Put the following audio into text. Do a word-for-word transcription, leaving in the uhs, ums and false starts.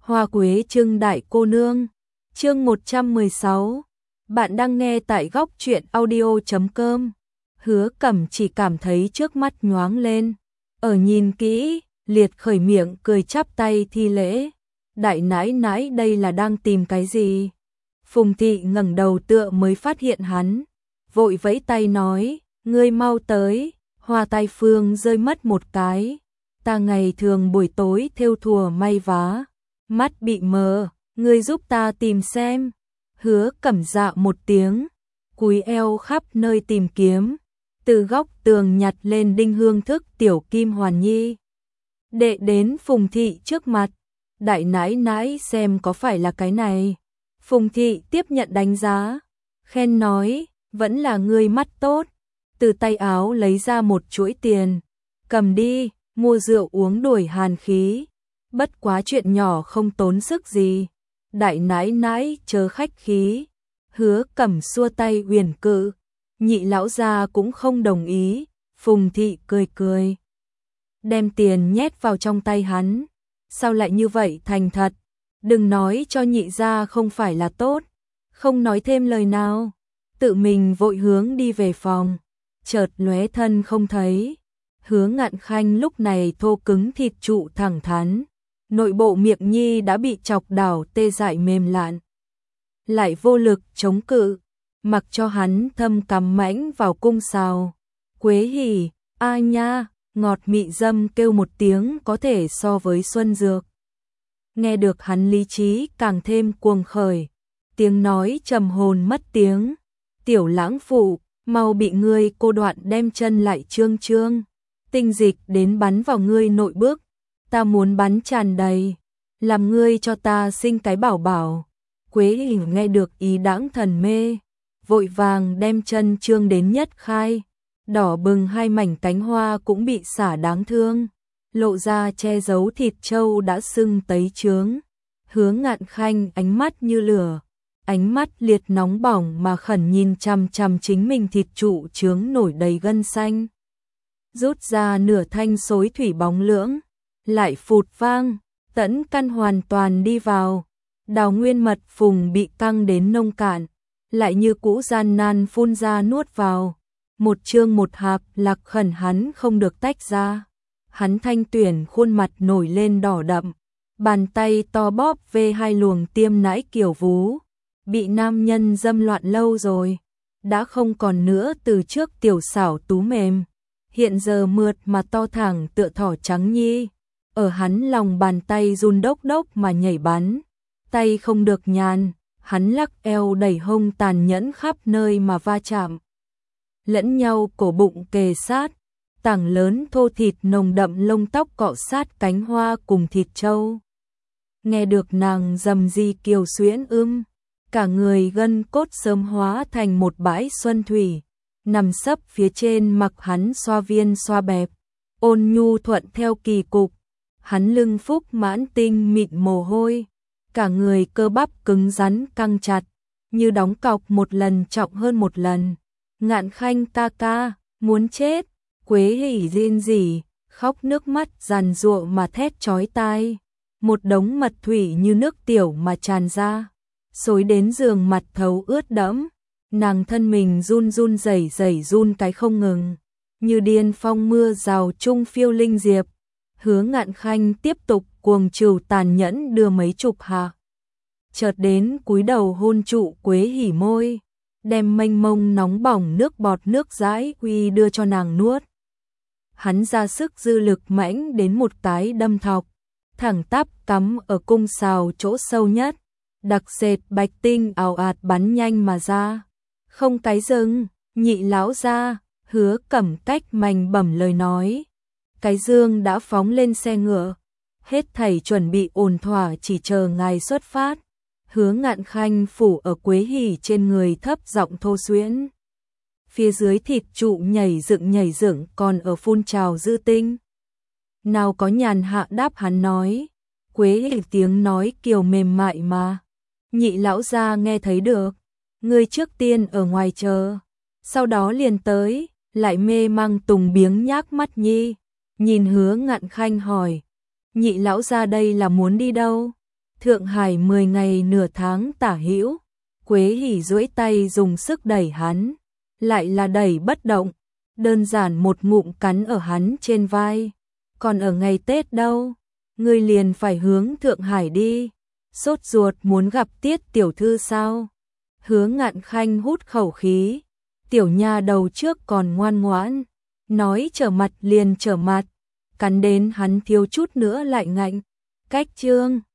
Hoa quế trưng đại cô nương. Chương một trăm mười sáu. Bạn đang nghe tại góc truyện audio chấm com. Hứa Cẩm chỉ cảm thấy trước mắt nhoáng lên. Ở nhìn kỹ, liệt khởi miệng cười chắp tay thi lễ. Đại nãi nãi đây là đang tìm cái gì? Phùng thị ngẩng đầu tựa mới phát hiện hắn. Vội vẫy tay nói, ngươi mau tới. Hoa tai phương rơi mất một cái. Ta ngày thường buổi tối thêu thùa may vá. Mắt bị mờ, ngươi giúp ta tìm xem. Hứa Cẩm dạ một tiếng, cúi eo khắp nơi tìm kiếm, từ góc tường nhặt lên đinh hương thức tiểu kim hoàn nhi. Đệ đến Phùng thị trước mặt, đại nãi nãi xem có phải là cái này. Phùng thị tiếp nhận đánh giá, khen nói, vẫn là ngươi mắt tốt. Từ tay áo lấy ra một chuỗi tiền, cầm đi, mua rượu uống đuổi hàn khí. Bất quá chuyện nhỏ không tốn sức gì. Đại nãi nãi chớ khách khí. Hứa Cẩm xua tay huyền cự. Nhị lão gia cũng không đồng ý. Phùng thị cười cười, đem tiền nhét vào trong tay hắn. Sao lại như vậy thành thật? Đừng nói cho nhị gia không phải là tốt. Không nói thêm lời nào, tự mình vội hướng đi về phòng. Chợt lóe thân không thấy. Hứa Ngạn Khanh lúc này thô cứng thịt trụ thẳng thắn. Nội bộ miệng nhi đã bị chọc đảo tê dại mềm lạn. Lại vô lực chống cự, mặc cho hắn thâm cắm mãnh vào cung sào. Quế hỉ, a nha, ngọt mị dâm kêu một tiếng có thể so với xuân dược. Nghe được hắn lý trí càng thêm cuồng khởi. Tiếng nói trầm hồn mất tiếng. Tiểu lãng phụ, mau bị ngươi cô đoạn đem chân lại trương trương. Tinh dịch đến bắn vào ngươi nội bước. Ta muốn bắn tràn đầy, làm ngươi cho ta sinh cái bảo bảo. Quế hình nghe được ý đãng thần mê, vội vàng đem chân trương đến nhất khai. Đỏ bừng hai mảnh cánh hoa cũng bị xả đáng thương, lộ ra che giấu thịt trâu đã sưng tấy trướng. Hứa Ngạn Khanh ánh mắt như lửa, ánh mắt liệt nóng bỏng mà khẩn nhìn chằm chằm chính mình thịt trụ trướng nổi đầy gân xanh. Rút ra nửa thanh xối thủy bóng lưỡng, lại phụt vang, tẫn căn hoàn toàn đi vào. Đào nguyên mật phùng bị căng đến nông cạn, lại như cũ gian nan phun ra nuốt vào. Một chương một hạp lạc khẩn hắn không được tách ra. Hắn thanh tuyển khuôn mặt nổi lên đỏ đậm, bàn tay to bóp về hai luồng tiêm nãi kiểu vú. Bị nam nhân dâm loạn lâu rồi, đã không còn nữa từ trước tiểu xảo tú mềm. Hiện giờ mượt mà to thẳng tựa thỏ trắng nhi. Ở hắn lòng bàn tay run đốc đốc mà nhảy bắn. Tay không được nhàn, hắn lắc eo đẩy hông tàn nhẫn khắp nơi mà va chạm. Lẫn nhau cổ bụng kề sát, tảng lớn thô thịt nồng đậm lông tóc cọ sát cánh hoa cùng thịt trâu. Nghe được nàng dầm di kiều xuyễn ưm, cả người gân cốt sớm hóa thành một bãi xuân thủy. Nằm sấp phía trên mặc hắn xoa viên xoa bẹp, ôn nhu thuận theo kỳ cục. Hắn lưng phúc mãn tinh mịn mồ hôi, cả người cơ bắp cứng rắn căng chặt, như đóng cọc một lần trọng hơn một lần. Ngạn Khanh ca ca, muốn chết. Quế hỉ rên rỉ, khóc nước mắt giàn giụa mà thét chói tai. Một đống mật thủy như nước tiểu mà tràn ra, xối đến giường mặt thấu ướt đẫm. Nàng thân mình run run rẩy rẩy run cái không ngừng, như điên phong mưa rào trung phiêu linh diệp. Hứa Ngạn Khanh tiếp tục cuồng trừu tàn nhẫn đưa mấy chục hạ. Chợt đến cúi đầu hôn trụ Quế hỉ môi, đem mênh mông nóng bỏng nước bọt nước dãi uy đưa cho nàng nuốt. Hắn ra sức dư lực mãnh đến một cái đâm thọc, thẳng tắp cắm ở cung sào chỗ sâu nhất. Đặc sệt bạch tinh ào ạt bắn nhanh mà ra. Không cái dừng, nhị lão gia. Hứa Cẩm cách mành bẩm lời nói. Cái dương đã phóng lên xe ngựa, hết thảy chuẩn bị ổn thỏa chỉ chờ ngài xuất phát. Hứa Ngạn Khanh phủ ở Quế hỉ trên người thấp giọng thô xuyễn. Phía dưới thịt trụ nhảy dựng nhảy dựng còn ở phun trào dư tinh. Nào có nhàn hạ đáp hắn nói. Quế hỉ tiếng nói kiều mềm mại mà. Nhị lão gia nghe thấy được. Ngươi trước tiên ở ngoài chờ, sau đó liền tới. Lại mê mang tùng biếng nhác mắt nhi, nhìn Hứa Ngạn Khanh hỏi, nhị lão gia đây là muốn đi đâu? Thượng Hải mười ngày nửa tháng tả hữu, Quế Hỉ duỗi tay dùng sức đẩy hắn, lại là đẩy bất động, đơn giản một ngụm cắn ở hắn trên vai. Còn ở ngày Tết đâu, ngươi liền phải hướng Thượng Hải đi, sốt ruột muốn gặp Tiết tiểu thư sao? Hứa Ngạn Khanh hút khẩu khí, tiểu nha đầu trước còn ngoan ngoãn, nói trở mặt liền trở mặt, cắn đến hắn thiếu chút nữa lại ngạnh. Cách chương